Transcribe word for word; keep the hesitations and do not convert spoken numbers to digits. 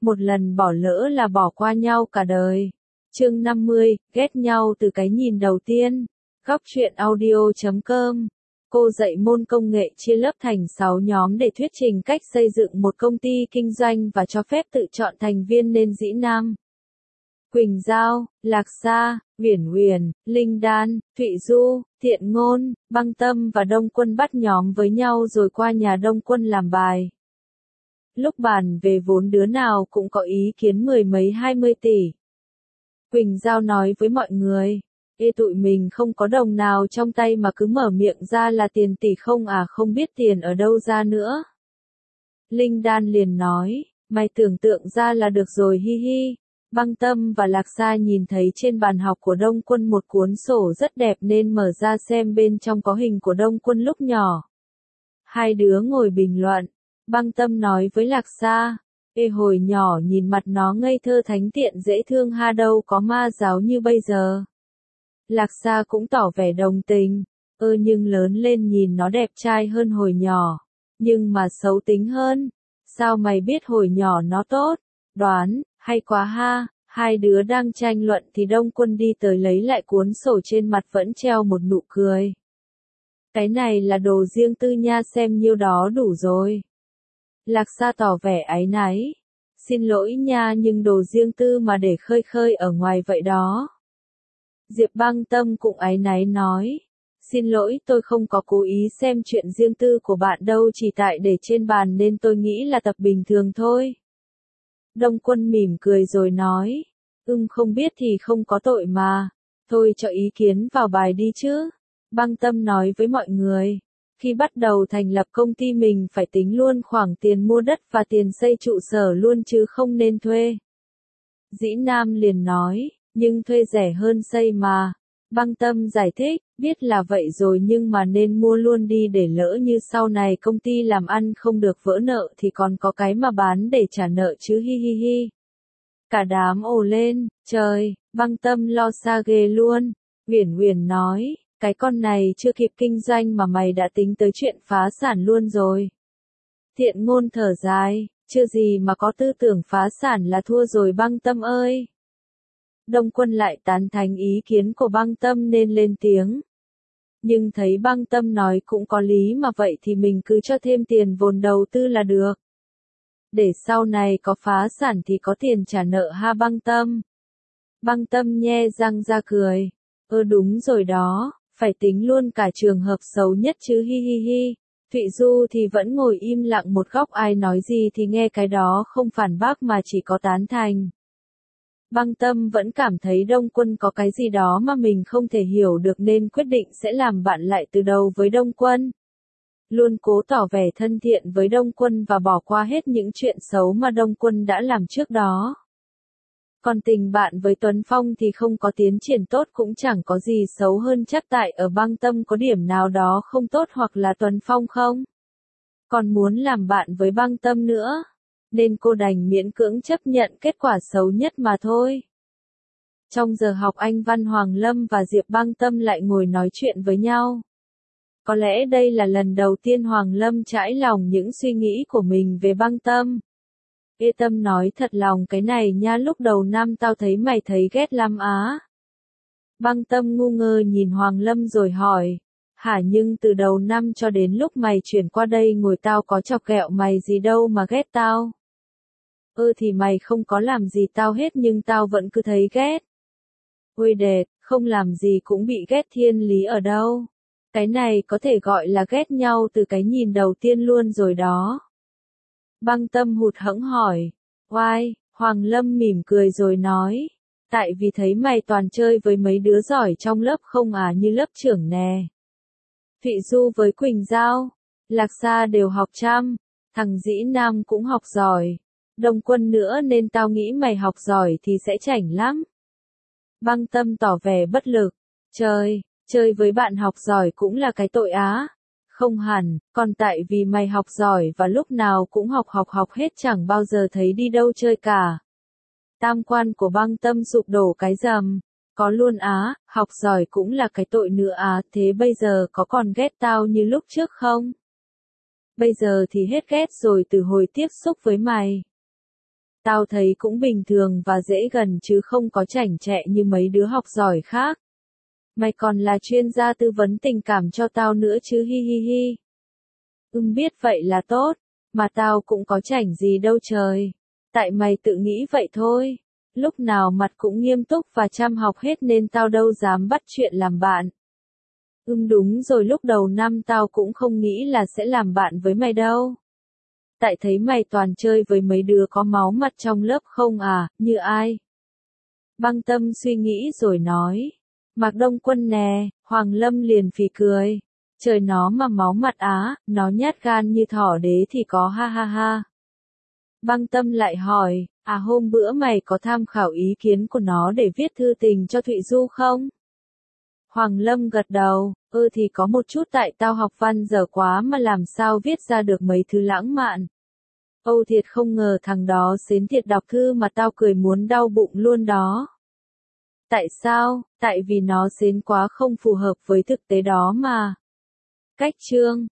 một lần bỏ lỡ là bỏ qua nhau cả đời. Chương năm mươi, ghét nhau từ cái nhìn đầu tiên. Góc truyện audio chấm com. Cô dạy môn công nghệ chia lớp thành sáu nhóm để thuyết trình cách xây dựng một công ty kinh doanh và cho phép tự chọn thành viên nên dĩ nam. Quỳnh Giao, Lạc Sa, Uyển Uyển, Linh Đan, Thụy Du, Thiện Ngôn, Băng Tâm và Đông Quân bắt nhóm với nhau rồi qua nhà Đông Quân làm bài. Lúc bàn về vốn đứa nào cũng có ý kiến mười mấy hai mươi tỷ. Quỳnh Giao nói với mọi người, ê tụi mình không có đồng nào trong tay mà cứ mở miệng ra là tiền tỷ không à, không biết tiền ở đâu ra nữa. Linh Đan liền nói, mày tưởng tượng ra là được rồi hi hi. Băng Tâm và Lạc Sa nhìn thấy trên bàn học của Đông Quân một cuốn sổ rất đẹp nên mở ra xem bên trong có hình của Đông Quân lúc nhỏ. Hai đứa ngồi bình luận. Băng Tâm nói với Lạc Sa, ê hồi nhỏ nhìn mặt nó ngây thơ thánh thiện dễ thương ha, đâu có ma giáo như bây giờ. Lạc Sa cũng tỏ vẻ đồng tình, ơ nhưng lớn lên nhìn nó đẹp trai hơn hồi nhỏ, nhưng mà xấu tính hơn. Sao mày biết hồi nhỏ nó tốt? Đoán, hay quá ha. Hai đứa đang tranh luận thì Đông Quân đi tới lấy lại cuốn sổ, trên mặt vẫn treo một nụ cười. Cái này là đồ riêng tư nha, xem nhiêu đó đủ rồi. Lạc Sa tỏ vẻ áy náy. Xin lỗi nha, nhưng đồ riêng tư mà để khơi khơi ở ngoài vậy đó. Diệp Băng Tâm cũng áy náy nói. Xin lỗi, tôi không có cố ý xem chuyện riêng tư của bạn đâu, chỉ tại để trên bàn nên tôi nghĩ là tập bình thường thôi. Đông Quân mỉm cười rồi nói. Ừm không biết thì không có tội mà. Thôi cho ý kiến vào bài đi chứ. Băng Tâm nói với mọi người. Khi bắt đầu thành lập công ty mình phải tính luôn khoản tiền mua đất và tiền xây trụ sở luôn chứ không nên thuê. Dĩ Nam liền nói, nhưng thuê rẻ hơn xây mà. Băng Tâm giải thích, biết là vậy rồi nhưng mà nên mua luôn đi để lỡ như sau này công ty làm ăn không được vỡ nợ thì còn có cái mà bán để trả nợ chứ hi hi hi. Cả đám ồ lên, trời, Băng Tâm lo xa ghê luôn. Uyển Uyển nói, cái con này chưa kịp kinh doanh mà mày đã tính tới chuyện phá sản luôn rồi. Thiện Ngôn thở dài, chưa gì mà có tư tưởng phá sản là thua rồi Băng Tâm ơi. Đông Quân lại tán thành ý kiến của Băng Tâm nên lên tiếng. Nhưng thấy Băng Tâm nói cũng có lý mà, vậy thì mình cứ cho thêm tiền vốn đầu tư là được. Để sau này có phá sản thì có tiền trả nợ ha Băng Tâm. Băng Tâm nhe răng ra cười. Ơ đúng rồi đó, phải tính luôn cả trường hợp xấu nhất chứ hi hi hi. Thụy Du thì vẫn ngồi im lặng một góc, ai nói gì thì nghe cái đó, không phản bác mà chỉ có tán thành. Băng Tâm vẫn cảm thấy Đông Quân có cái gì đó mà mình không thể hiểu được nên quyết định sẽ làm bạn lại từ đầu với Đông Quân. Luôn cố tỏ vẻ thân thiện với Đông Quân và bỏ qua hết những chuyện xấu mà Đông Quân đã làm trước đó. Còn tình bạn với Tuấn Phong thì không có tiến triển tốt cũng chẳng có gì xấu hơn, chắc tại ở Băng Tâm có điểm nào đó không tốt hoặc là Tuấn Phong không còn muốn làm bạn với Băng Tâm nữa. Nên cô đành miễn cưỡng chấp nhận kết quả xấu nhất mà thôi. Trong giờ học anh Văn Hoàng Lâm và Diệp Băng Tâm lại ngồi nói chuyện với nhau. Có lẽ đây là lần đầu tiên Hoàng Lâm trải lòng những suy nghĩ của mình về Băng Tâm. Ê Tâm nói thật lòng cái này nha, lúc đầu năm tao thấy mày thấy ghét lắm á. Băng Tâm ngu ngơ nhìn Hoàng Lâm rồi hỏi. Hả, nhưng từ đầu năm cho đến lúc mày chuyển qua đây ngồi tao có chọc ghẹo mày gì đâu mà ghét tao. Ơ thì mày không có làm gì tao hết nhưng tao vẫn cứ thấy ghét. Ôi đệt, không làm gì cũng bị ghét thiên lý ở đâu. Cái này có thể gọi là ghét nhau từ cái nhìn đầu tiên luôn rồi đó. Băng Tâm hụt hẫng hỏi. Oai, Hoàng Lâm mỉm cười rồi nói. Tại vì thấy mày toàn chơi với mấy đứa giỏi trong lớp không à, như lớp trưởng nè. Thụy Du với Quỳnh Giao, Lạc Sa đều học chăm, thằng Dĩ Nam cũng học giỏi. Đông Quân nữa nên tao nghĩ mày học giỏi thì sẽ chảnh lắm. Băng Tâm tỏ vẻ bất lực. Trời, chơi với bạn học giỏi cũng là cái tội á. Không hẳn, còn tại vì mày học giỏi và lúc nào cũng học học học hết chẳng bao giờ thấy đi đâu chơi cả. Tam quan của Băng Tâm sụp đổ cái rầm. Có luôn á, học giỏi cũng là cái tội nữa á, thế bây giờ có còn ghét tao như lúc trước không? Bây giờ thì hết ghét rồi từ hồi tiếp xúc với mày. Tao thấy cũng bình thường và dễ gần chứ không có chảnh chẹ như mấy đứa học giỏi khác. Mày còn là chuyên gia tư vấn tình cảm cho tao nữa chứ hi hi hi. Ừm biết vậy là tốt, mà tao cũng có chảnh gì đâu trời. Tại mày tự nghĩ vậy thôi. Lúc nào mặt cũng nghiêm túc và chăm học hết nên tao đâu dám bắt chuyện làm bạn. Ừm đúng rồi, lúc đầu năm tao cũng không nghĩ là sẽ làm bạn với mày đâu. Tại thấy mày toàn chơi với mấy đứa có máu mặt trong lớp không à, như ai? Băng Tâm suy nghĩ rồi nói. Mạc Đông Quân nè, Hoàng Lâm liền phì cười. Trời nó mà máu mặt á, nó nhát gan như thỏ đế thì có ha ha ha. Băng Tâm lại hỏi, à hôm bữa mày có tham khảo ý kiến của nó để viết thư tình cho Thụy Du không? Hoàng Lâm gật đầu, ơ thì có một chút tại tao học văn dở quá mà làm sao viết ra được mấy thứ lãng mạn. Âu thiệt không ngờ thằng đó xến thiệt đọc thư mà tao cười muốn đau bụng luôn đó. Tại sao? Tại vì nó xến quá không phù hợp với thực tế đó mà. Cách chương